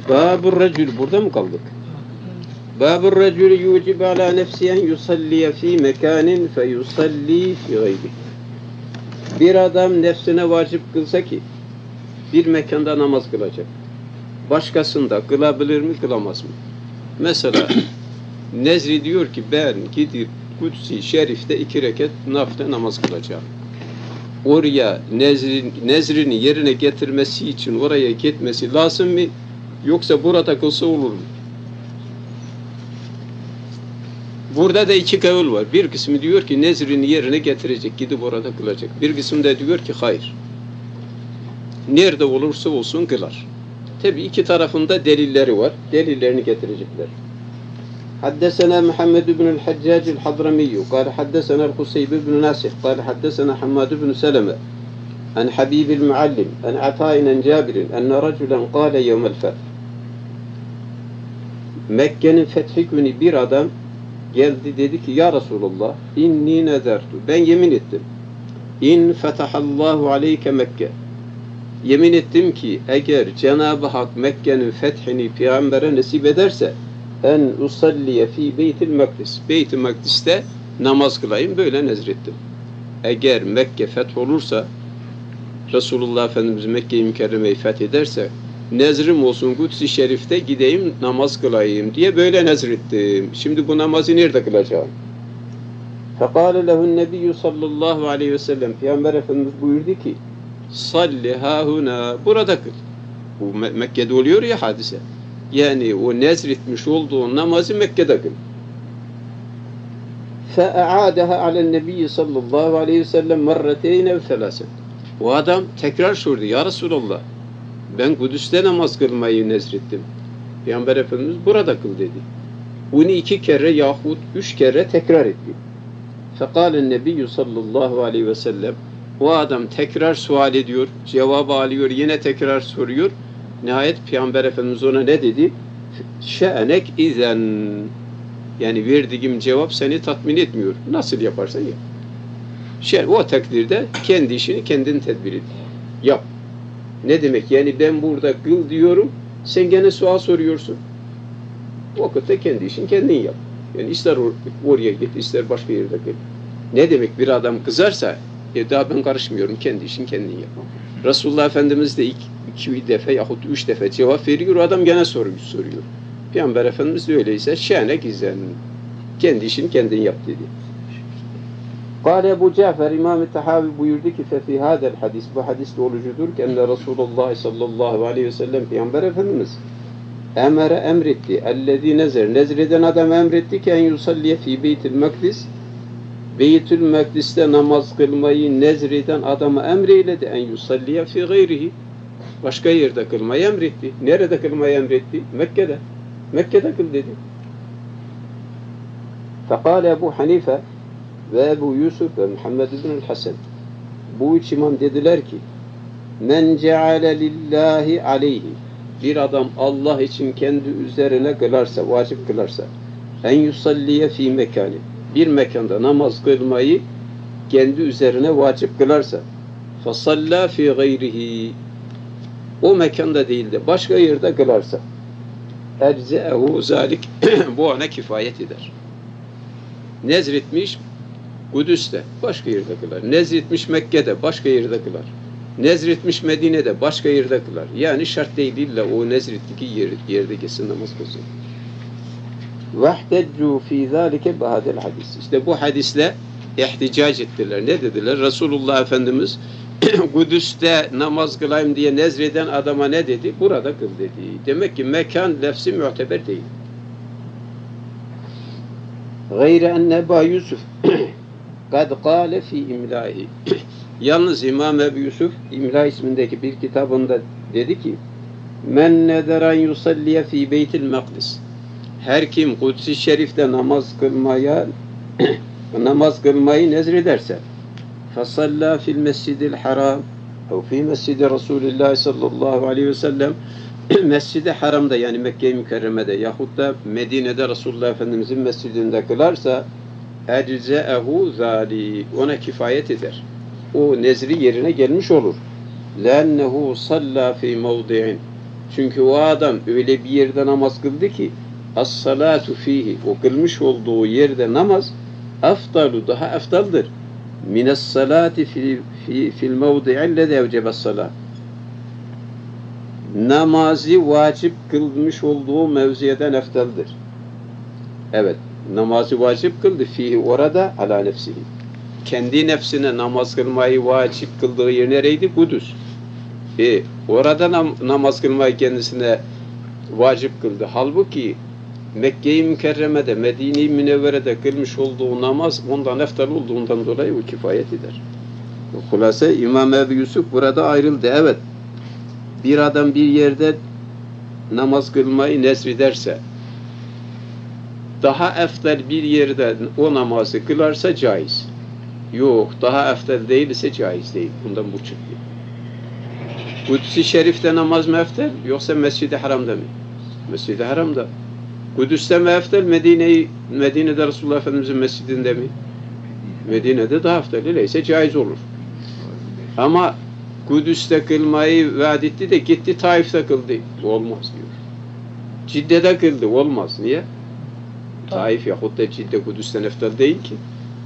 Babur recül, burada mı kaldık? Babur recül yucib ala nefsi en yusalliye fi mekanin fe yusalli fi gayri. Bir adam nefsine vacip kılsa ki bir mekanda namaz kılacak. Başkasında kılabilir mi, kılamaz mı? Mesela Nezri diyor ki ben gidip Kudüs-i Şerif'te 2 rekat nafile namaz kılacağım. Oraya nezrini yerine getirmesi için oraya gitmesi lazım mı? Yoksa burada kılsa olur mu? Burada da 2 kavul var. Bir kısmı diyor ki nezrini yerine getirecek, gidip orada kılacak. Bir kısmı da diyor ki hayır. Nerede olursa olsun kılar. Tabi 2 tarafında delilleri var. Delillerini getirecekler. حدثنا محمد بن الحجاج الحضرمي قال حدثنا القصيب بن ناسخ قال حدثنا حماد بن سلمة عن حبيب المعلم عن عطاء عن جابر أن رجلا قال يوم الفتح Mekke'nin fethi günü bir adam geldi dedi ki ya Resulullah inni nezertu, ben yemin ettim. İn fetahallahu aleyke Mekke, yemin ettim ki eğer Cenab-ı Hak Mekke'nin fethini peygambere nasip ederse en usalliye fi beytil makdis, Beyt-i Makdis'te namaz kılayım, böyle nezrettim. Eğer Mekke feth olursa, Resulullah Efendimiz Mekke-i Mükerreme'yi fethederse nezrim olsun Kudüs-i Şerif'te gideyim namaz kılayım diye böyle nezrettim. Şimdi bu namazı nerede kılacağım? Fekale lehun nebiyyü sallallahu aleyhi ve sellem, Peygamber Efendimiz buyurdu ki salli hahuna, burada kıl. Bu Mekke'de oluyor ya hadise. Yani o nezretmiş olduğu namazı Mekke'de kıl. فَاَعَادَهَا عَلَى النَّبِيِّ sallallahu aleyhi ve sellem مرَّتَيْنَ وَثَلَاسًا. O adam tekrar sordu. Ya Resulallah, ben Kudüs'te namaz kılmayı nezrettim. Peygamber Efendimiz burada kıl dedi. Bunu 2 kere yahut 3 kere tekrar etti. فَقَالَ النَّبِيُّ sallallahu aleyhi ve sellem, o adam tekrar sual ediyor, cevabı alıyor, yine tekrar soruyor. Nihayet Peygamber Efendimiz ona ne dedi? Şe'enek izen, yani verdiğim cevap seni tatmin etmiyor. Nasıl yaparsan yap. O takdirde kendi işini kendin tedbir et. Yap. Ne demek? Yani ben burada kıl diyorum, sen gene sual soruyorsun. O vakitte kendi işini kendin yap. Yani ister oraya git, ister başka yerde kıl. Ne demek? Bir adam kızarsa, daha ben karışmıyorum, kendi işini kendin yap. Resulullah Efendimiz de 2 defa yahut 3 defa cevap veriyor, o adam gene soruyor. Peygamber Efendimiz de öyleyse şe'ne gizen, kendi işini kendin yap dedi. Kâle Ebu Cafer İmam-ı Tahavi buyurdu ki fefi hadel hadis, bu hadis olucudur ki enne Resulullah sallallahu aleyhi ve sellem Peygamber Efendimiz emretti ellezî nezreden adam emretti ki en yusalliye fî beytil makdis, Beytül Mekdis'te namaz kılmayı nezreden adamı emreyledi en yusalliye fi gayrihi, başka yerde kılmayı emretti. Nerede kılmayı emretti? Mekke'de. Mekke'de kıl dedi. Fekale Ebu Hanife ve Ebu Yusuf ve Muhammed ibn Hasan, bu 3 imam dediler ki men ceale lillahi aleyhi, bir adam Allah için kendi üzerine kılarsa, vacip kılarsa en yusalliye fi mekani, bir mekanda namaz kılmayı kendi üzerine vacip kılarsa fasalla fi gayrihi, o mekanda değil de başka yerde kılarsa erze'ehu zalik, bu ona kifayet eder. Nezretmiş Kudüs'te, başka yerde kılar. Nezretmiş Mekke'de, başka yerde kılar. Nezretmiş Medine'de, başka yerde kılar. Yani şart değil, illa o nezrettiği yerde kesin namaz kılsın. وَاحْتَجُّوا ف۪ي ذَٰلِكَ بَهَدَ الْحَدِيثِ. İşte bu hadisle ihticac ettiler. Ne dediler? Resulullah Efendimiz Kudüs'te namaz kılayım diye nezreden adama ne dedi? Burada kıl dedi. Demek ki mekan lefzi muteber değil. Gayre enne Ebu Yusuf kad kâle fi imlâhi. Yalnız İmam Ebu Yusuf İmla ismindeki bir kitabında dedi ki men nederen yusalliye fi beytil makdis, her kim Kudüs-i Şerif'te namaz kılmayı nezrederse fasalla fil mescidil haram ev fi mescidi Resulullah sallallahu aleyhi ve sellem, Mescid-i Haram'da yani Mekke-i Mükerreme'de yahut da Medine'de Resulullah Efendimiz'in mescidinde kılarsa ecze'ehu zâli, ona kifayet eder. O nezri yerine gelmiş olur. لَاَنَّهُ صَلَّى فِي مَوْضِعٍ, Çünkü o adam öyle bir yerde namaz kıldı ki as-salatu fihi, o kılmış olduğu yerde namaz afdalu, daha eftaldır mines salati fil mevdi'illezî evcebes salat, namazı vacip kılmış olduğu mevziyeden eftaldir. Evet, namazı vacip kıldı fihi, orada ala nefsihi, kendi nefsine namaz kılmayı vacip kıldığı yer nereydi? Kudüs. Orada namaz kılmayı kendisine vacip kıldı. Halbuki Mekke-i Mükerreme'de, Medine-i Münevvere'de kılmış olduğu namaz ondan eftal olduğundan dolayı o kifayet eder. Hulasa İmam Ebu Yusuf burada ayrıldı. Evet, bir adam bir yerde namaz kılmayı nesrederse, daha eftal bir yerde o namazı kılarsa caiz. Yok, daha eftal değilse caiz değil. Bundan bu çıktı. Kudüs-i Şerif'te namaz mı eftal, yoksa Mescid-i Haram'da mı? Mescid-i Haram'da. Kudüs'te mi eftal, Medine'de Resulullah Efendimiz'in mescidinde mi? Medine'de daha eftal, öyleyse caiz olur. Ama Kudüs'te kılmayı vaat etti de gitti Taif'te kıldı. Olmaz diyor. Cidde'de kıldı. Olmaz. Niye? Taif yahut da Cidde Kudüs'ten eftal değil ki.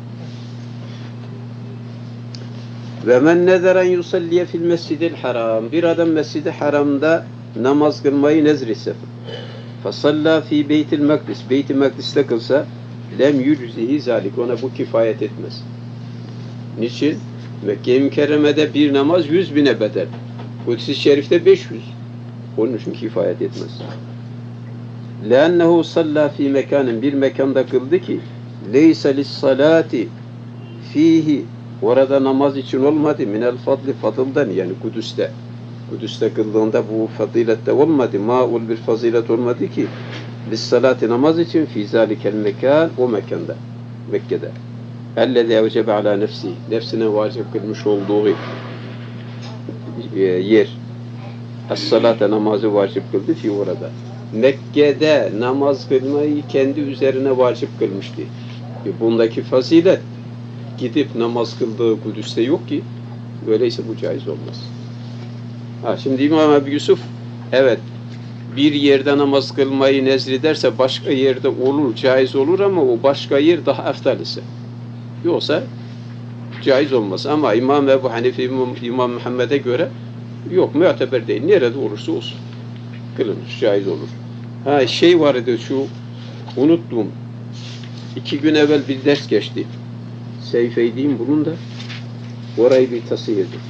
Ve men nezeren yusalliye fil mescidil haram. Bir adam Mescid-i Haram'da namaz kılmayı nezretse, fasalla fi beytil mekdis, Beyt-i Mekdis'te kılsa, lem yüczihi zalik, ona bu kifayet etmez. Niçin? Mekke-i Mükerreme'de bir namaz 100.000'e bedel. Kudüs-i Şerif'te 500. Onun için kifayet etmez. لَأَنَّهُ salla fi mekanin, bir mekanda kıldı ki leysa lis-salati fihi, orada namaz için olmadı, minel fadli, fadıldan, yani Kudüs'te kıldığında bu fazilette olmadı, ma'ul bir fazilet olmadı ki lis-salati, namaz için fi zalikel mekan, o mekanda, Mekke'de ellezî evcebe ala nefsi, nefsine vacip kılmış olduğu yer, es-salate, namazı vacip kıldı fi, orada Mekke'de namaz kılmayı kendi üzerine vacip kılmıştı. Bundaki fazilet gidip namaz kıldığı Kudüs'te yok ki. Öyleyse bu caiz olmaz. Şimdi İmam Ebu Yusuf, evet, bir yerde namaz kılmayı nezrederse başka yerde olur, caiz olur, ama o başka yer daha eftal ise, yoksa caiz olmaz. Ama İmam Ebu Hanife, İmam Muhammed'e göre yok, müteber değil. Nerede olursa olsun kılınır, caiz olur. Şey vardı, şu unuttum. 2 gün evvel bir ders geçti. Seyfeydiyim bunun da. Orayı bir tasih edin.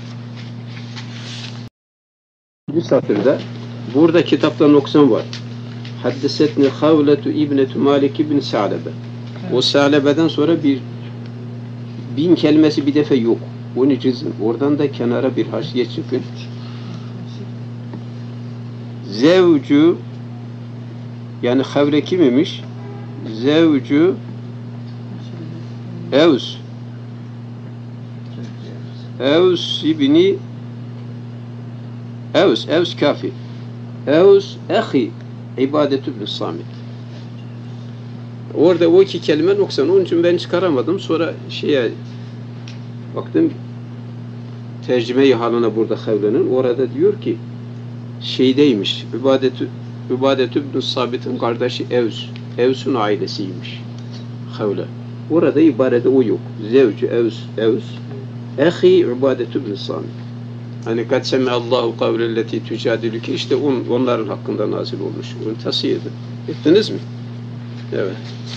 Bir satırda burada kitapta noksan var. Haddesetni Havletu İbnetu Malik İbn Sa'lebe. O Sa'lebe'den sonra 1000 kelimesi bir defa yok. Onu çizin. Oradan da kenara bir haşiye çıkın. Zevcu, yani Havle kim imiş? Zevcu Evs ibni Evs kafi. Evs ahi İbadet ibn Samit. Orada o 2 kelime noksan. Onun için ben çıkaramadım. Sonra baktım tercüme-i haline burada Havle'nin. Orada diyor ki şeydeymiş. İbadet ibn Sabit'in kardeşi Evs. Evs'ün ailesiymiş Havle. Orada ibarede o yok. Zevcu Evs ahi İbadet ibn Samit. Hani kad semi'allahu kavlelleti tücadilüke, işte onların hakkında nazil olmuş. Onu tasih edin. Ettiniz mi? Evet.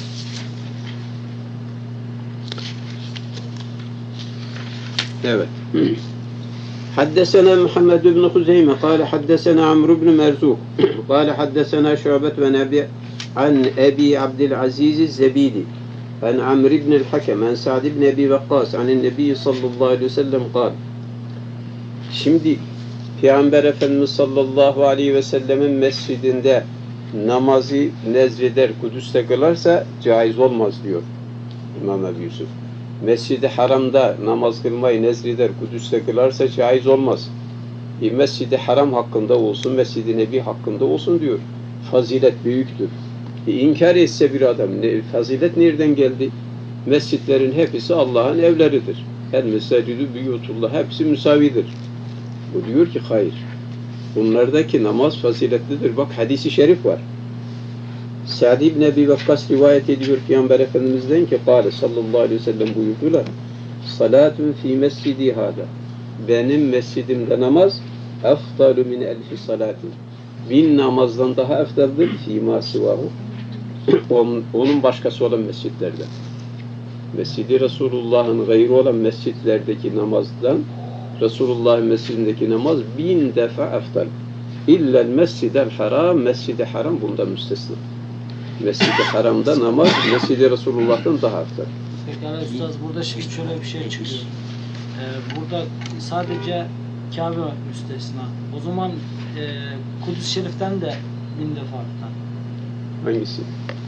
Evet. حدثنا محمد بن خزيمة قال حدثنا عمرو بن مرزوق قال حدثنا شعبة عن أبي عبد العزيز الزبيدي عن عمرو بن الحكم عن سعد بن أبي وقاص عن النبي صلى الله عليه وسلم قال. Şimdi Peygamber Efendimiz sallallahu aleyhi ve sellemin mescidinde namazı nezreder, Kudüs'te kılarsa caiz olmaz diyor İmam Ebu Yusuf. Mescid-i Haram'da namaz kılmayı nezreder, Kudüs'te kılarsa caiz olmaz. Mescid-i Haram hakkında olsun, Mescid-i Nebi hakkında olsun diyor. Fazilet büyüktür. İnkar etse bir adam, fazilet nereden geldi? Mescitlerin hepsi Allah'ın evleridir. El mescidü buyutullah, hepsi müsavidir. Bu diyor ki hayır. Bunlardaki namaz faziletlidir. Bak hadisi şerif var. Sa'd ibn Ebi Vakkas rivayet ediyor Peygamber Efendimiz'den ki Kâle sallallahu aleyhi ve sellem buyurdular. Salatun fi mescidi hâda. Benim mescidimde namaz efdalu min elfi salatin. 1000 namazdan daha eftaldir fîmâ sivahu. Onun başkası olan mescitlerde. Mescidi Resulullah'ın gayrı olan mescitlerdeki namazdan Resulullah'ın mescidindeki namaz 1000 defa eftal. İllel mescidel haram, mescid-i haram bunda müstesna. Mescid-i haramda namaz Mescid-i Resulullah'tan daha eftal. Pekala Üstaz, burada şimdi şöyle bir şey çıkıyor. Burada sadece Kabe müstesna. O zaman Kudüs Şerif'ten de 1000 defa artar. Hangisi?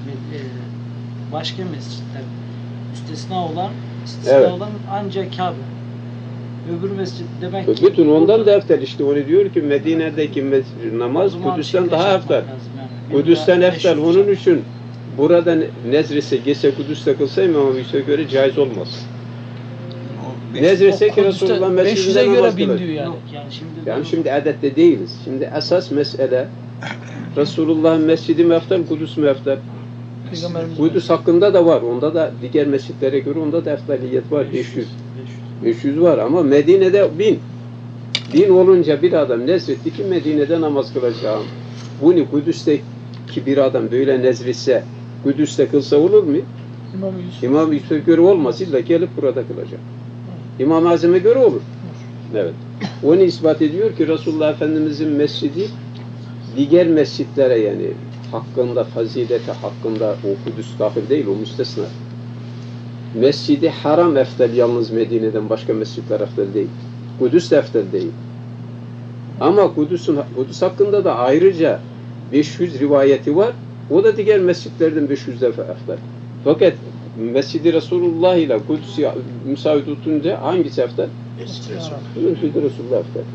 Başka mescitler istisna Evet. olan ancak Kabe. Öbür mescit demek ki... Bütün ondan da eftal işte. Onu diyor ki Medine'deki namaz Kudüs'ten daha eftal. Yani. Kudüs'ten eftal. Onun için burada nezrese gelse Kudüs'te kılsa İmam Yusuf'a göre caiz olmaz. Nezrese ki Resulullah mescidinde namaz kılır. Yok yani Şimdi adette değiliz. Şimdi esas mesele Resulullah'ın mescidi mi eftal, Kudüs mü eftal? Kudüs hakkında da var. Onda da diğer mescitlere göre onda da eftaliyet var. 500 var ama Medine'de 1000. 1000 olunca bir adam nezretti ki Medine'de namaz kılacağım. Bunu Kudüs'teki bir adam böyle nezretse Kudüs'te kılsa olur mu? İmam Yusuf'a göre olmaz. İlla gelip burada kılacak. İmam-ı Azam'a göre olur. Evet. Onu ispat ediyor ki Resulullah Efendimiz'in mescidi diğer mescitlere yani hakkında, fazileti hakkında o Kudüs dahil değil, o müstesna. Mescidi Haram eftel yalnız Medine'den başka mescitler eftel değil. Kudüs de eftel değil. Ama Kudüs hakkında da ayrıca 500 rivayeti var. O da diğer mescitlerden 500 defa eftel. Fakat Mescid-i Resulullah ile Kudüs'ü müsaade tutunca hangisi eftel? Mescid-i Resulullah eftel.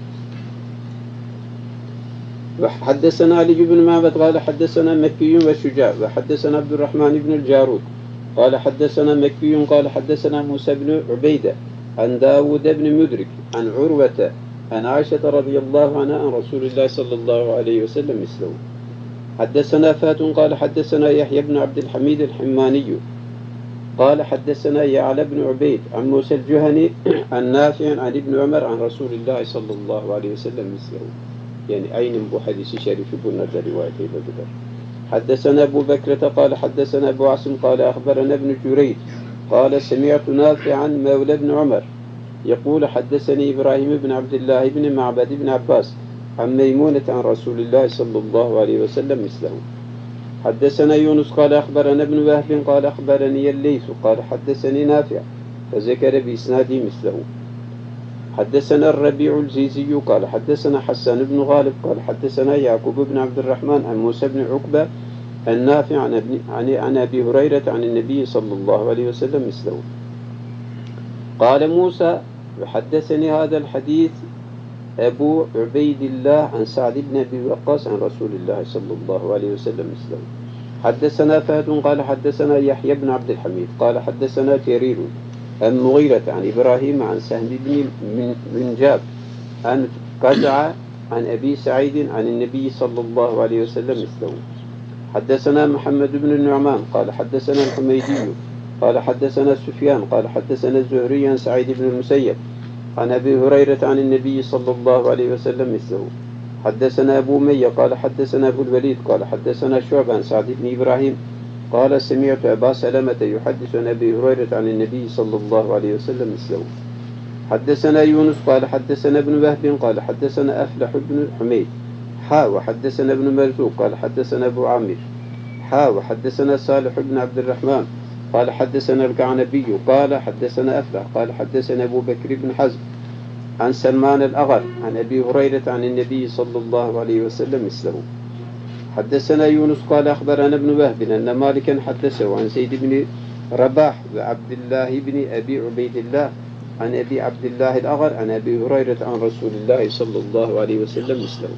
وحدثنا علي بن معبد قال حدثنا مكي وشجاع وحدثنا عبد الرحمن بن الجارود قال حدثنا مكي قال حدثنا موسى بن عبيدة عن داود بن مدرك عن عروة عن عائشة رضي الله عنها عن رسول الله صلى الله عليه وسلم مثله حدثنا فات قال حدثنا يحيى بن عبد الحميد الحماني قال حدثنا يعلى بن عبيد عن موسى الجهني عن نافع عن ابن عمر عن رسول الله صلى الله عليه وسلم مثله. Yani aynı bu hadisi şerifi bunlarda rivayet edilir. Haddesena Ebu Bekrete kâle haddesena Ebu Asim kâle ahberena ibn Cüreyd kâle semi'tu Nafi'an mevle ibn Ömer yekûle haddeseni İbrahim ibn Abdillah ibn Ma'bed ibn Abbas an Meymunet an Resulillah sallallahu aleyhi ve sellem mislehu. Haddesena Yunus kâle ahberena ibn Vehbin kâle ahbereni Yelleysu kâle haddeseni Nafi' fezekere bi isnadi mislehu. حدثنا الربيع الزيزي قال حدثنا حسان بن غالب قال حدثنا يعقوب بن عبد الرحمن عن موسى بن عقبة النافع عن أبي هريرة عن النبي صلى الله عليه وسلم مثله. قال موسى وحدثني هذا الحديث أبو عبيد الله عن سعد بن أبي وقاص عن رسول الله صلى الله عليه وسلم مثله. حدثنا فهد قال حدثنا يحيى بن عبد الحميد قال حدثنا جرير المغيرة عن إبراهيم عن سهم بن منجاب عن قزع عن أبي سعيد عن النبي صلى الله عليه وسلم مثله. حدثنا محمد بن النعمان قال حدثنا الحميدي قال حدثنا سفيان قال حدثنا الزهري عن سعيد بن المسيب عن أبي هريرة عن النبي صلى الله عليه وسلم مثله. حدثنا أبو مية قال حدثنا أبو الوليد قال حدثنا شعبة عن سعد بن إبراهيم قال سمعت أبا سلمة يحدث عن أبي هريرة عن النبي صلى الله عليه وسلم مثله. حدثنا يونس قال حدثنا ابن وهب قال حدثنا أفلح بن حميد وحدثنا ابن مرزوق قال حدثنا أبو عامر وحدثنا صالح بن عبد الرحمن قال حدثنا الكعنبي قال حدثنا أفلح قال حدثنا أبو بكر بن حزم عن سلمان الأغر عن أبي هريرة عن النبي صلى الله عليه وسلم مثله. حدثنا يونس قال أخبرنا ابن وهب أن مالكا حدثه عن زيد بن رباح وعبد الله بن أبي عبيد الله عن أبي عبد الله الأغر عن أبي هريرة عن رسول الله صلى الله عليه وسلم مثله.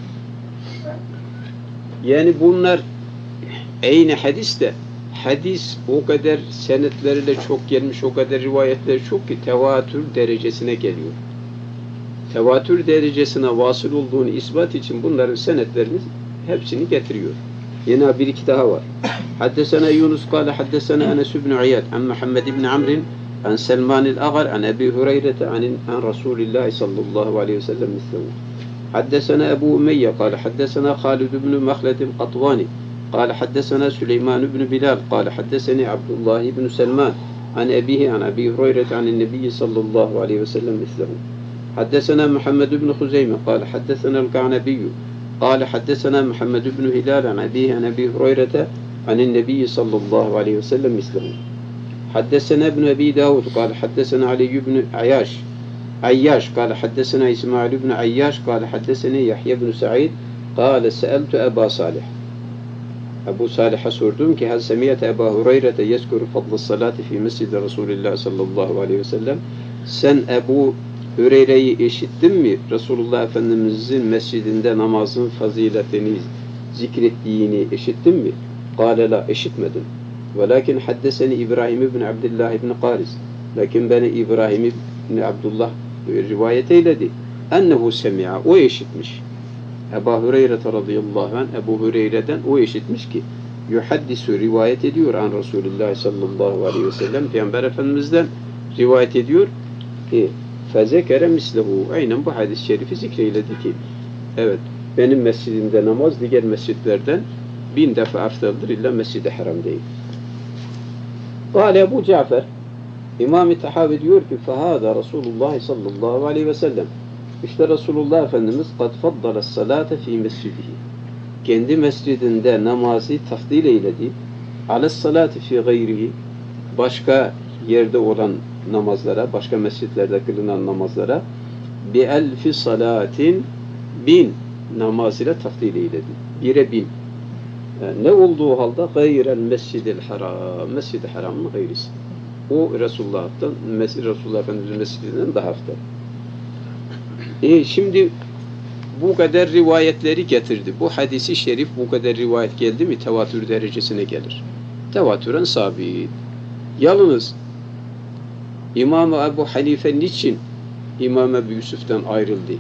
Yani bunlar aynı hadiste hadis o kadar senetleriyle çok gelmiş, o kadar rivayetler çok ki tevatür derecesine geliyor. tevatür derecesine vasıl olduğunu ispat için bunların senetlerini hepsini getiriyor. Yine bir iki daha var. Haddesena Yunus kâle haddesena Enes ibn İyad an Muhammed ibn Amr'in an Selman el-Agar an Ebi Hureyre'te an Resulillah sallallahu aleyhi ve sellem mislehu. Haddesena Ebu Umeyye kâle haddesena Halid ibn Mehled el-Qatvani kâle haddesena Süleyman ibn Bilal kâle haddeseni Abdullah ibn Selman an Ebihi an Ebi Hureyre'te an Nebiyyi sallallahu aleyhi ve sellem mislehu. حدثنا محمد بن خزيمة قال حدثنا الكعنبي قال حدثنا محمد بن هلال عن أبيه عن أبي هريرة عن النبي صلى الله عليه وسلم مثله. حدثنا ابن أبي داود قال حدثنا علي بن عياش قال حدثنا إسماعيل بن عياش قال حدثني يحيى بن سعيد قال سألت أبا صالح أبو صالح sordum ki hal semiyete Ebu Hureyre'te yezkuru fadlı salati fi mescid Resulillah sallallahu aleyhi ve sellem. Sen Ebu Hüreyre'yi işittin mi? Resulullah Efendimiz'in mescidinde namazın faziletini zikrettiğini işittin mi? Kâle la, işitmedim. Velakin haddeseni İbrahim ibn Abdullah ibn Qaris. Lakin beni İbrahim ibn Abdullah rivayet eyledi. Ennehu semi'a, o işitmiş. Ebu Hüreyre radıyallahu anh, Ebu Hüreyre'den o işitmiş ki yuhaddisu, rivayet ediyor an Resulullah sallallahu aleyhi ve sellem, Peygamber Efendimiz'den rivayet ediyor ki fezekere mislehu, aynen bu hadis-i şerifi zikreyledi ki evet, benim mescidimde namaz diğer mescitlerden 1000 defa aftaldır illa Mescid-i Haram değil. Kâle Ebu Cafer, İmam-ı Tahavi diyor ki fehâdâ Resulullah sallallahu aleyhi ve sellem, İşte Resulullah Efendimiz kad faddala salate fi mescidihi, kendi mescidinde namazı tafdil eyledi, alas salati fi gayrihi, başka yerde olan namazlara, başka mescitlerde kılınan namazlara bi elfi salatin 1000 namaz ile tafdil eyledi. 1'e 1000. Yani ne olduğu halde gayrel mescidil haram, Mescid-i Haram'ın gayrisi. O Resulullah'tan, Resulullah Efendimiz'in mescidinden daha hafta. Şimdi bu kadar rivayetleri getirdi. Bu hadisi şerif bu kadar rivayet geldi mi tevatür derecesine gelir. Tevatüren sabit. Yalnız İmam-ı Ebu Hanife niçin İmam Ebu Yusuf'tan ayrıldı?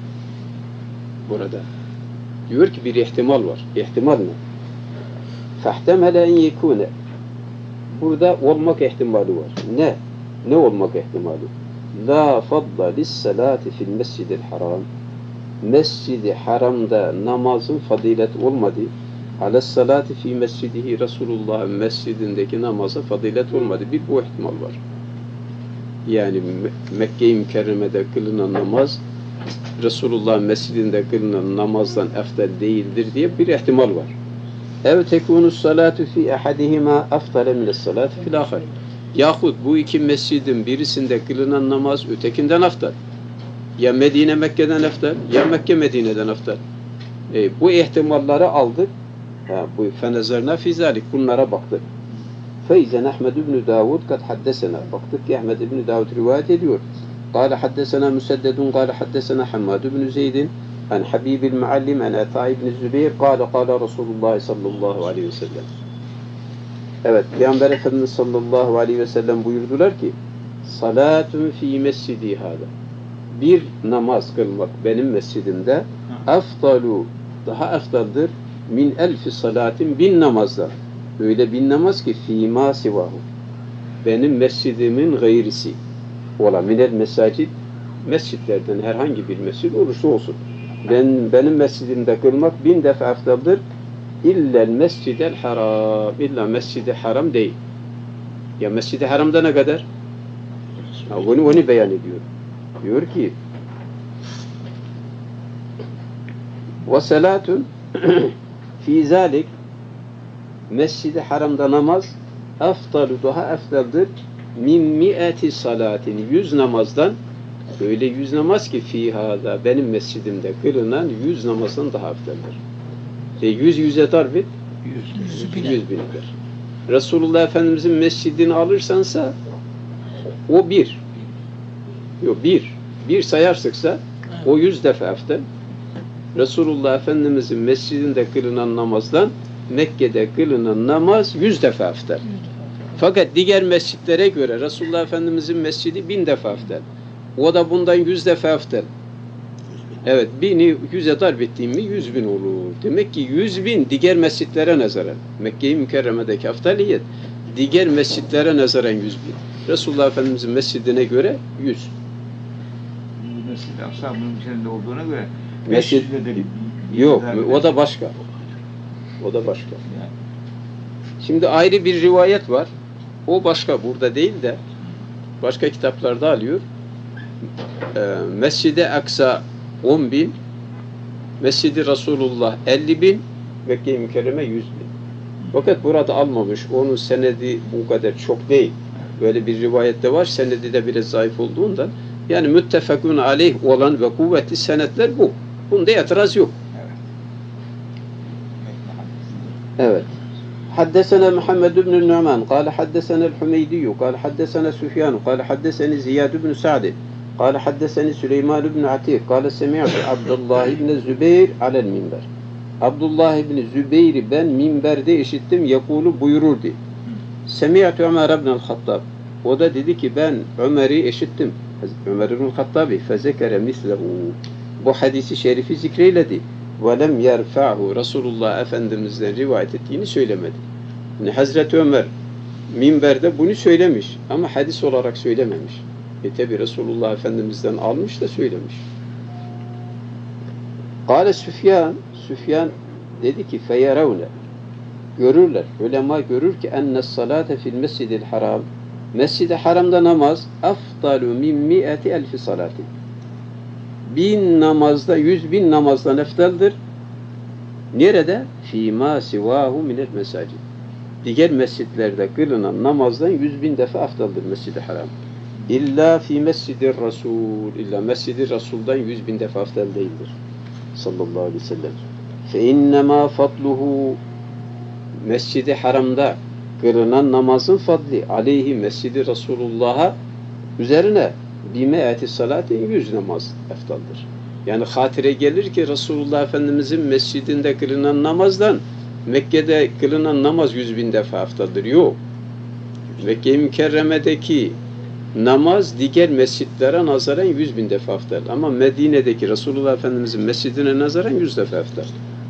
Burada. Diyor ki bir ihtimal var. İhtimal ne? فَاحْتَمَلَ اَنْ يَكُونَ, burada olmak ihtimali var. Ne? Ne olmak ihtimali? لَا فَضَّ لِلسَّلَاتِ فِي الْمَسْجِدِ الْحَرَامِ, Mescid-i Haram'da namazın fazilet olmadı. Alessalati fi mescidihi, Resulullah'ın mescidindeki namaza fazilet olmadı. Bir bu ihtimal var. Yani Mekke-i Mükerreme'de kılınan namaz Resulullah'ın mescidinde kılınan namazdan eftal değildir diye bir ihtimal var. Ev tekunus salatu fi ahadihima efdale mines salati fil ahar. Yahut bu iki mescidin birisinde kılınan namaz ötekinden eftal. Ya Medine Mekke'den eftal, ya Mekke Medine'den eftal. Bu ihtimalları aldık. Bu fenezerna fi zalik, bunlara baktık. Feyzen Ahmed ibn Davud kad haddesena. Baktık ki Ahmed ibn Davud rivayet ediyor. Kâle haddesena Müseddedun, kâle haddesena Hammad ibn Zeydin an Habibil Muallim an Ata ibn Zübeyir kâle Resulullah sallallahu aleyhi ve sellem. Evet, Peygamber Efendimiz sallallahu aleyhi ve sellem buyurdular ki salatun fi mescidi hâda, bir namaz kılmak benim mescidimde eftalu, daha eftaldır min elfi salatin, 1000 namazdan. Öyle 1000 namaz ki fîmâ sivahu, benim mescidimin gayrisi ola minel mesacid, mescitlerden herhangi bir mescid olursa olsun. Benim mescidimde kılmak 1000 defa eftaldır illel mescidel haram, illa Mescid-i Haram değil. Ya Mescid-i Haram'da ne kadar? Onu beyan ediyor. Diyor ki ve salatun fi zalik, Mescid-i Haram'da namaz eftalu, daha eftaldır min mi'ati salatin, 100 namazdan, öyle 100 namaz ki fihada, benim mescidimde kılınan 100 namazdan daha eftaldır. 100'e darb et, 100 bin eder. Resulullah Efendimizin mescidini alırsansa o bir. Yok bir sayarsıksa o 100 defa eftal. Resulullah Efendimizin mescidinde kılınan namazdan Mekke'de kılınan namaz 100 defa eftal. Fakat diğer mescitlere göre Resulullah Efendimizin mescidi 1000 defa eftal. O da bundan 100 defa eftal. Evet, 1000'i 100'e darp ettiğim mi 100.000 olur. Demek ki 100.000 diğer mescitlere nazaran. Mekke-i Mükerreme'deki aftaliyet diğer mescitlere nazaran 100.000. Resulullah Efendimiz'in mescidine göre 100. Mescid-i Aksa bunun içinde olduğuna göre Mescid 500'de de yok, o da başka. O da başka. Şimdi ayrı bir rivayet var. O başka, burada değil de başka kitaplarda alıyor. Mescid-i Aksa 10.000, Mescid-i Resulullah 50.000, Mekke-i Mükerreme 100.000. Fakat burada almamış. Onun senedi bu kadar çok değil. Böyle bir rivayette var. Senedi de biraz zayıf olduğundan. Yani müttefekun aleyh olan ve kuvvetli senetler bu. Bunda itiraz yok. Evet. حدثنا محمد بن النعمان قال حدثنا الحميدي قال حدثنا سفيان قال حدثني زياد بن سعد قال حدثني سليمان بن عتيق قال سمعت عبد الله بن الزبير على المنبر. Abdullah ibn Zübeyir'i ben minberde işittim, yakulu buyururdu. Semi'tu Ömer ibn el-Hattab. O da dedi ki ben Ömer'i işittim. Ömer ibn el-Hattabi fezekere mislehu. Bu hadisi şerifi zikreyledi. Ve lem yerfa'hu. Resulullah Efendimiz'den rivayet ettiğini söylemedi. Yani Hazreti Ömer minberde bunu söylemiş ama hadis olarak söylememiş. Tabi Resulullah Efendimiz'den almış da söylemiş. Kâle Süfyan dedi ki feyeravne görürler, ulema görür ki enne salate fil mescidil haram, mescid-i haramda namaz afdalu min mi'ati elfi salati, 1000 namazda 100.000 namazdan eftaldir. Nerede? Fîmâ sivâhu minel mesacid, diğer mescitlerde kılınan namazdan 100.000 defa aftaldır mescid-i haram. İlla fi mescid-i Resul, illa mescid-i Resul'dan 100.000 defa aftal değildir. Sallallahu aleyhi ve sellem. فَاِنَّمَا فَضْلُهُ, Mescid-i Haram'da kılınan namazın fadli aleyhi Mescid-i Resulullah'a üzerine bime'ati salatin 100 namaz eftaldır. Yani hatire gelir ki Resulullah Efendimizin mescidinde kılınan namazdan Mekke'de kılınan namaz 100.000 defa eftaldır. Yok. Mekke-i Mükerreme'deki namaz diğer mescitlere nazaran 100.000 defa eftal. Ama Medine'deki Resulullah Efendimizin mescidine nazaran 100 defa eftal.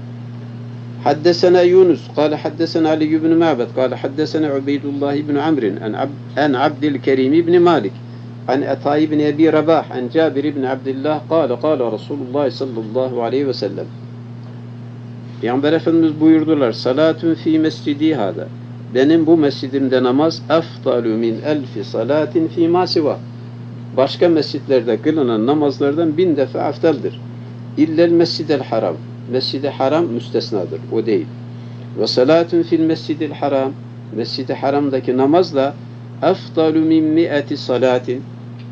حدثنا يونس قال حدثنا علي بن معبد قال حدثنا عبيد الله بن عمرو عن عبد الكريم بن مالك عن عطاء بن أبي رباح عن جابر بن عبد الله قال قال رسول الله صلى الله عليه وسلم. Peygamber Efendimiz buyurdular: salatun fi mescidi hada, benim bu mescidimde namaz afdalu min elfi salatin fi ma siva, başka mescitlerde kılınan namazlardan 1000 defa aftaldir. İllel mescidel haram, Mescid-i Haram müstesnadır, o değil. Ve salatun fil mescidil haram, Mescid-i Haram'daki namazla efdalu min mi'ati salatin,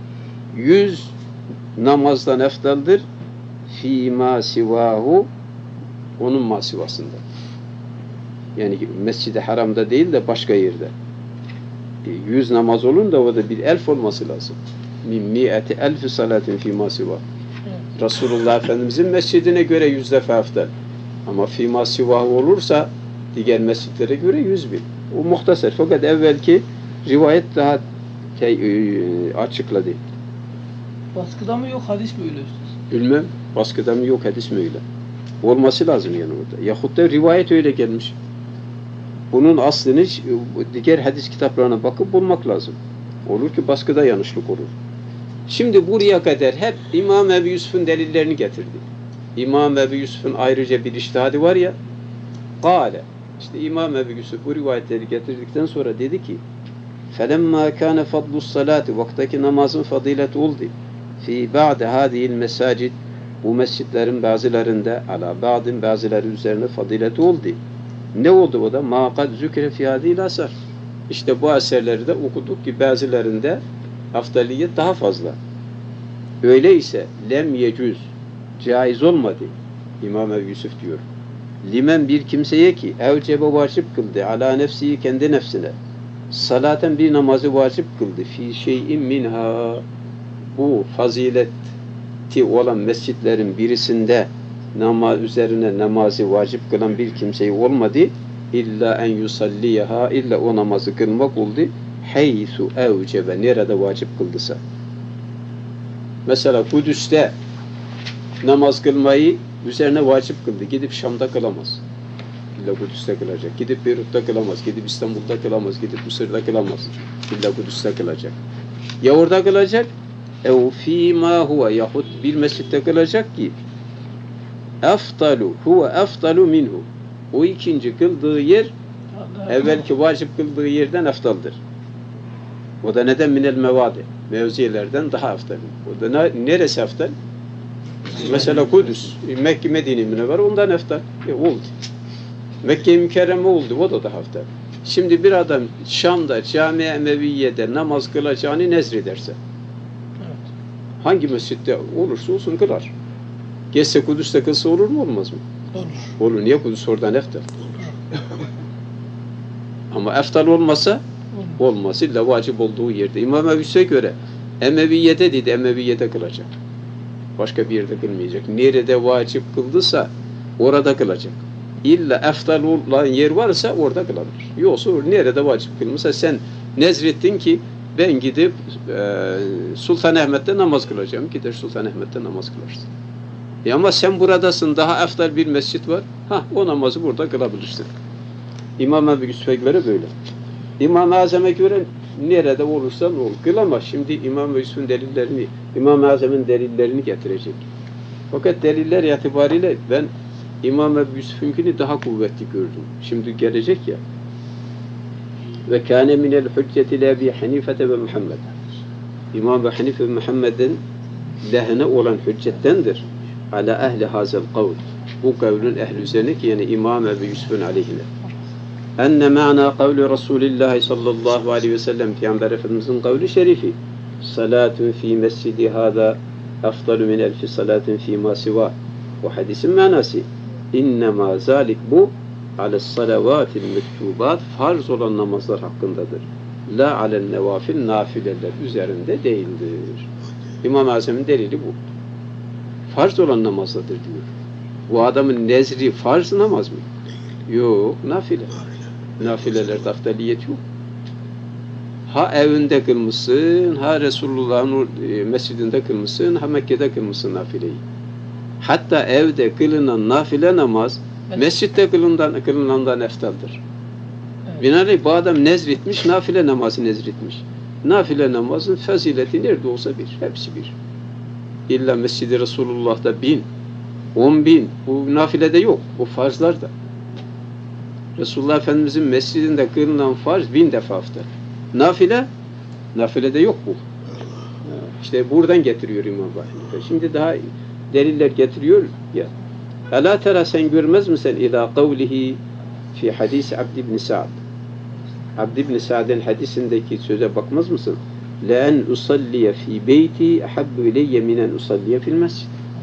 100 namazdan eftaldir. Fîmâ sivahu, onun masivasında. Yani Mescid-i Haram'da değil de başka yerde. 100 namaz olun da o da bir elf olması lazım. Min mi'ati elfi salatin fîmâ sivahu. Resulullah Efendimizin mescidine göre 100 defa aftal. Ama fîmâ sivâhu olursa diğer mescitlere göre 100.000. O muhtasar. Fakat evvelki rivayet daha açıkladı. Baskıda mı yok, hadis mi öyle? Bilmem. Baskıda mı yok, hadis mi öyle? Olması lazım yani orada. Yahut da rivayet öyle gelmiş. Bunun aslını diğer hadis kitaplarına bakıp bulmak lazım. Olur ki baskıda yanlışlık olur. Şimdi buraya kadar hep İmam Ebu Yusuf'un delillerini getirdi. İmam Ebu Yusuf'un ayrıca bir içtihadı var ya, kâle, işte İmam Ebu Yusuf bu rivayetleri getirdikten sonra dedi ki, فَلَمَّا كَانَ فَضْلُ الصَّلَاتِ, vaktaki namazın fadileti oldu. فِي بَعْدَ هَذِهِ الْمَسَاجِدِ, bu mescitlerin bazılarında, ala ba'din, bazıları üzerine fadileti oldu. Ne oldu o da? مَا قَدْ زُكْرَ فِي هَذِهِ الْأَسَرِ, İşte bu eserleri de okuduk ki bazılarında afdaliyet daha fazla. Öyleyse lem yecüz, caiz olmadı. İmam Ebu Yusuf diyor. Limen, bir kimseye ki evcebe vacip kıldı ala nefsihi, kendi nefsine, salaten bir namazı vacip kıldı, fi şeyin minha, bu fazileti olan mescitlerin birisinde üzerine namazı vacip kılan bir kimseyi olmadı. İlla en yusalliyaha, illa o namazı kılmak oldu. Heysu evcebe, nerede vacip kıldısa. Mesela Kudüs'te namaz kılmayı üzerine vacip kıldı. Gidip Şam'da kılamaz. İlla Kudüs'te kılacak. Gidip Beyrut'ta kılamaz. Gidip İstanbul'da kılamaz. Gidip Mısır'da kılamaz. İlla Kudüs'te kılacak. Ya orada kılacak ev fîmâ huve yahut bir mescitte kılacak ki huve eftalu minhu. O ikinci kıldığı yer evvelki vacip kıldığı yerden eftaldır. O da neden minel mevadi? Mevzilerden daha eftal. O da neresi eftal? Mesela Kudüs, Mekke, Medine Münevver ondan eftal. Oldu. Mekke-i Mükerreme oldu. O da daha eftal. Şimdi bir adam Şam'da, Cami-i Emeviye'de namaz kılacağını nezrederse hangi mescitte olursa olsun kılar. Geçse Kudüs'te kılsa olur mu olmaz mı? Olur. Olur. Niye Kudüs oradan eftal? Ama eftal olmasa olmaz. İlla vacip olduğu yerde. İmam Ebu'ya göre Emeviye'de dedi, Emeviye'de kılacak. Başka bir yerde kılmayacak. Nerede vacip kıldıysa orada kılacak. İlla eftal olan yer varsa orada kılabilir. Yoksa nerede vacip kılmışsa sen nezrettin ki ben gidip Sultanahmet'te namaz kılacağım. Gider Sultanahmet'te namaz kılarsın. Ama sen buradasın, daha eftal bir mescit var. O namazı burada kılabilirsin. İmam Ebu Yusuf'a göre böyle. İmam-ı Azam'a göre nerede olursan ol. Kılamaz. Şimdi İmam Ebu Yusuf'un delillerini, İmam-ı Azam'ın delillerini getirecek. Fakat deliller itibariyle ben İmam Ebu Yusuf'unkini daha kuvvetli gördüm. Şimdi gelecek ya. Ve kâne minel hücceti li Ebi Hanifete ve Muhammed. İmam Ebu Hanife ve Muhammed'in lehine olan hüccettendir. Ala ehli hazel kavl. Bu kavlün ehli üzerine ki yani İmam Ebu Yusuf'un aleyhine. Enne ma'na kavli Resulillah sallallahu aleyhi ve sellem Peygamber Efendimizin kavli şerifi. Salatun fi mescidi hâzâ efdalu min elfi salatin fi ma siva. Bu hadisin manası. İnnemâ zâlik bu ales salavatil mektubat farz olan namazlar hakkındadır. La alen nevafil nafileler üzerinde değildir. İmam-ı Azam'ın delili bu. Farz olan namazdadır diyor. Bu adamın nezri farz namaz mı? Yok, nafile. Nafilelerde aftaliyet yok. Ha evinde kılmışsın, ha Resulullah'ın mescidinde kılmışsın, ha Mekke'de kılmışsın nafileyi. Hatta evde kılınan nafile namaz, mescitte kılınandan eftaldır. Binaenaleyh bu adam nezretmiş, nafile namazı nezretmiş. Nafile namazın fazileti nerede olsa bir, hepsi bir. İlla Mescid-i Resulullah'da 1000, 10.000, bu nafilede yok, bu farzlarda. Resulullah Efendimizin mescidinde kılınan farz 1000 defa aftal. Nafilede yok bu. İşte buradan getiriyor İmam Hanife. Şimdi daha deliller getiriyor ya. Ela tera sen görmez misin ila kavlihi fi hadis Abd ibn Sa'd. Abd ibn Sa'd'ın hadisindeki söze bakmaz mısın? La en usalliye fi beyti ahabbu ileyye min en usalliye fil mescid.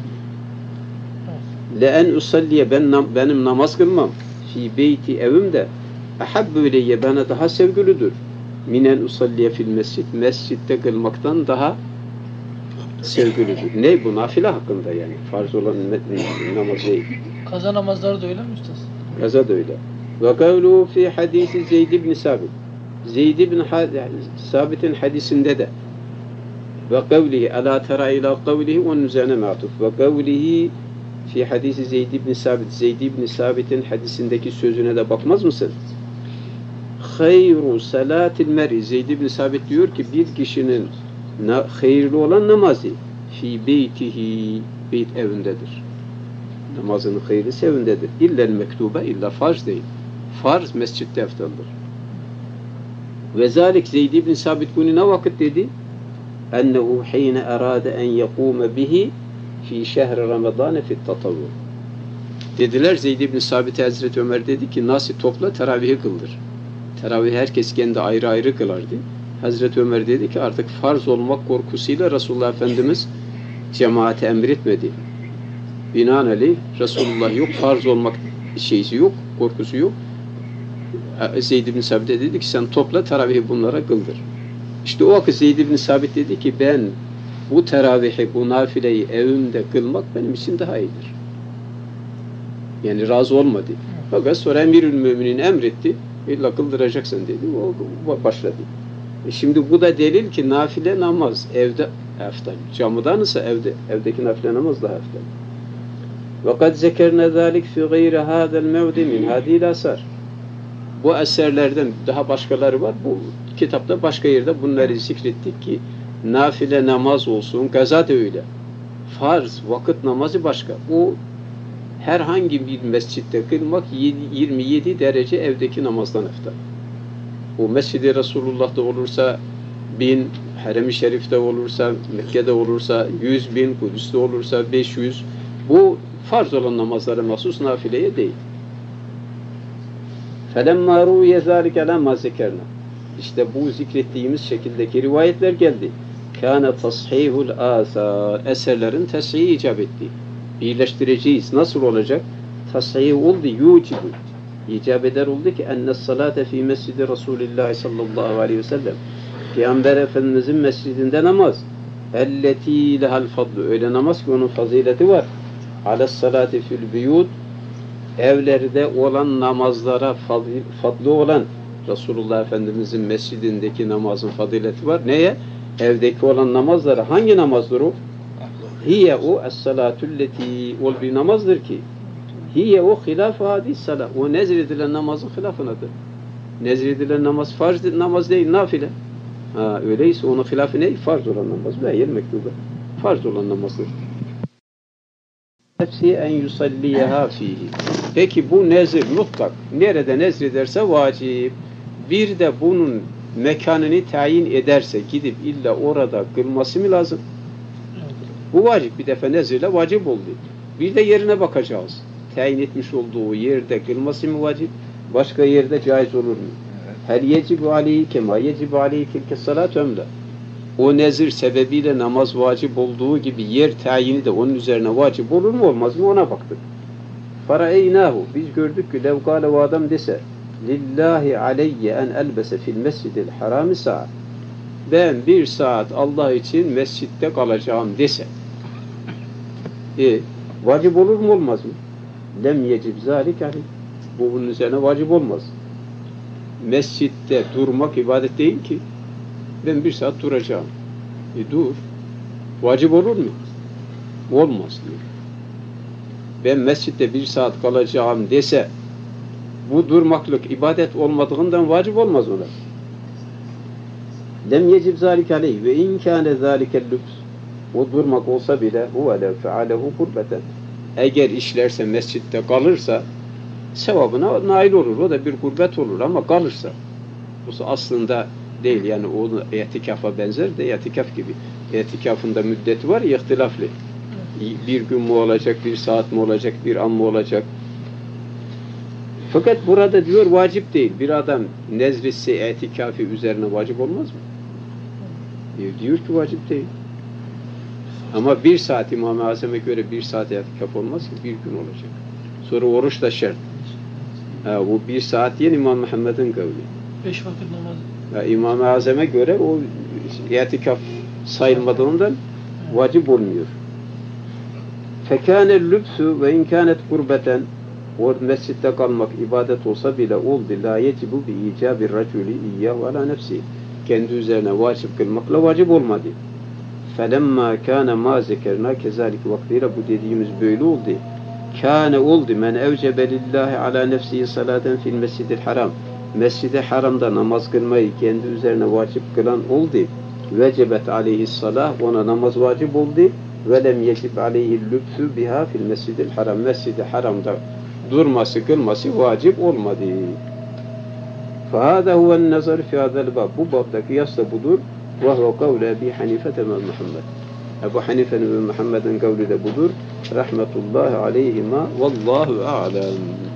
La en usalliye benim namaz kılmam fi beyti evimde ahabbu ileyye bana daha sevgilidir. Minen usalliye fil mescid. Mescitte kılmaktan daha sevgilidir. Ne bu? Nafile hakkında yani. Farz olan namaz değil. Kaza namazları da öyle mi üstad? Kaza da öyle. Ve kavluhu fi hadisi Zeyd ibn Sabit. Zeyd ibn Sabit'in hadisinde de ve kavlihi ala tera ila kavlihi onun üzerine matuf. Ve kavlihi fi hadisi Zeyd ibn Sabit. Zeyd ibn Sabit'in hadisindeki sözüne de bakmaz mısın? Hayru salatil mer'i. Zeyd ibn Sabit diyor ki bir kişinin hayırlı olan namazı fi beytihi, beyt evindedir. Namazının hayırlısı evindedir. İllel mektuba, illa farz değil. Farz mescitte eftaldır. Ve zalik Zeyd ibn Sabit bunu ne vakit dedi? Ennehu hine erade en yekume bihi fi şehri Ramazan fi tatavvur. Dediler Zeyd ibn Sabit'e Hazreti Ömer dedi ki nasıl topla teravihi kıldır. Teravih herkes kendi ayrı ayrı kılardı. Hazreti Ömer dedi ki artık farz olmak korkusuyla Resulullah Efendimiz cemaate emretmedi. Binaenaleyh Resulullah yok, farz olmak şeysi yok, korkusu yok. Zeyd ibn Sabit dedi ki sen topla teravihi bunlara kıldır. İşte o vakit Zeyd ibn Sabit dedi ki ben bu teravihi, bu nafileyi evimde kılmak benim için daha iyidir. Yani razı olmadı. Fakat sonra Emirül Müminin emretti. İlla kıldıracaksın dedi. O başladı. Şimdi bu da delil ki nafile namaz evde eftal. Camıdan ise evdeki nafile namaz daha eftal. وَقَدْ زَكَرْنَا ذَٰلِكَ فِي غَيْرِ هَذَا الْمَوْدِ مِنْ هَذِهِ الْآثَارِ. Bu eserlerden daha başkaları var. Bu kitapta başka yerde bunları zikrettik ki nafile namaz olsun, gaza da öyle. Farz, vakit namazı başka. Bu herhangi bir mescitte kılmak 27 derece evdeki namazdan eftal. O Mescid-i Resulullah'ta olursa 1000, Harem-i Şerif'te olursa, Mekke'de olursa 100.000, Kudüs'te olursa 500. Bu farz olan namazlara mahsus, nafileye değil. فَلَمَّا رُوْيَ ذَٰلِكَ لَمَّا ذِكَرْنَا. İşte bu zikrettiğimiz şekildeki rivayetler geldi. كَانَ تَصْحِيهُ الْآثَارِ. Eserlerin teshihi icap etti. Birleştireceğiz. Nasıl olacak? Tashihi oldu, yucibu. İcap eder oldu ki enne salate fi mescidi Resulillah sallallahu aleyhi ve sellem. Peygamber Efendimizin mescidinde namaz. Elleti lehal fadlu. Öyle namaz ki onun fazileti var. Alas salati fil biyut. Evlerde olan namazlara fadlı olan Resulullah Efendimizin mescidindeki namazın fazileti var. Neye? Evdeki olan namazlara. Hangi namazdır o? Hiye o es-salatülleti. O bir namazdır ki hiye o hilaf-ı hadis-salat. O nezredilen namazın hilafınadır. Nezredilen namaz farz namaz değil, nafile. Ha, öyleyse onun hilafı ne? Farz olan namaz. Beyyel mektubu. Farz olan namazdır. Nefsi en yusalliyeha fihi. Peki bu nezir mutlak. Nerede nezrederse vacip. Bir de bunun mekanını tayin ederse gidip illa orada kılması mı lazım? Bu vacip. Bir defa nezirle vacip oldu. Bir de yerine bakacağız. Tayin etmiş olduğu yerde kılması mı vacip? Başka yerde caiz olur mu? Hel yecibu aleyhi kema yecibu aleyhi tilke salat ömle. O nezir sebebiyle namaz vacip olduğu gibi yer tayini de onun üzerine vacip olur mu olmaz mı ona baktık. Faraeynahu. Biz gördük ki levkale o adam dese lillahi aleyye en elbese fil mescidil harami saat. Ben bir saat Allah için mescitte kalacağım dese. Vacip olur mu olmaz mı? Lem yecib zalik aleyh. Bu bunun üzerine vacip olmaz. Mescitte durmak ibadet değil ki. Ben bir saat duracağım. Dur. Vacip olur mu? Olmaz diyor. Ben mescitte bir saat kalacağım dese bu durmaklık ibadet olmadığından vacip olmaz ona. Lem yecib zalik aleyh ve in kâne zâlikel lüks. O durmak olsa bile huve lev fealehu kurbeten. Eğer işlerse mescitte kalırsa sevabına nail olur. O da bir gurbet olur ama kalırsa. Bu aslında değil yani onu itikafa benzer de itikaf gibi. İtikafında müddeti var ya ihtilaflı. Bir gün mü olacak, bir saat mi olacak, bir an mı olacak? Fakat burada diyor vacip değil. Bir adam nezrisi itikafi üzerine vacip olmaz mı? Diyor ki vacip değil. Ama bir saat İmam-ı Azam'a göre bir saat itikaf olmaz ki bir gün olacak. Sonra oruç da şart. Bu bir saat diyen İmam Muhammed'in kavli. 5 vakit namaz. İmam-ı Azam'a göre o itikaf sayılmadığından vacip olmuyor. Fekâne lübsü ve inkânet kurbeten. O mescitte kalmak ibadet olsa bile oldu. La yecibu bi icabir raculi iyyâhu ala nefsi. Kendi üzerine vacip kılmakla vacip olmadı. Felemma kâne mâ zekerna kezalik vaktiyle bu dediğimiz böyle oldu. Kâne oldu men evcebe lillahi ala nefsihi salaten fil mescidil haram. Mescid-i Haram'da namaz kılmayı kendi üzerine vacip kılan oldu. Vecebet aleyhissalah ona namaz vacip oldu. Ve lem yecib aleyhil lübsü biha fil mescidil haram. Mescid-i Haram'da durması, kılması vacip olmadı. فَهَذَا هُوَ النَّظَرِ فِي هَذَا الْبَابِ. Bu babda kıyas da budur. وَهُوَ قَوْلَ اَبِي حَنِيفَةَ وَمُحَمَّدٍ. Ebu Hanife'nin ve Muhammed'in kavli de budur. Rahmetullahi aleyhima. Vallahu a'lem.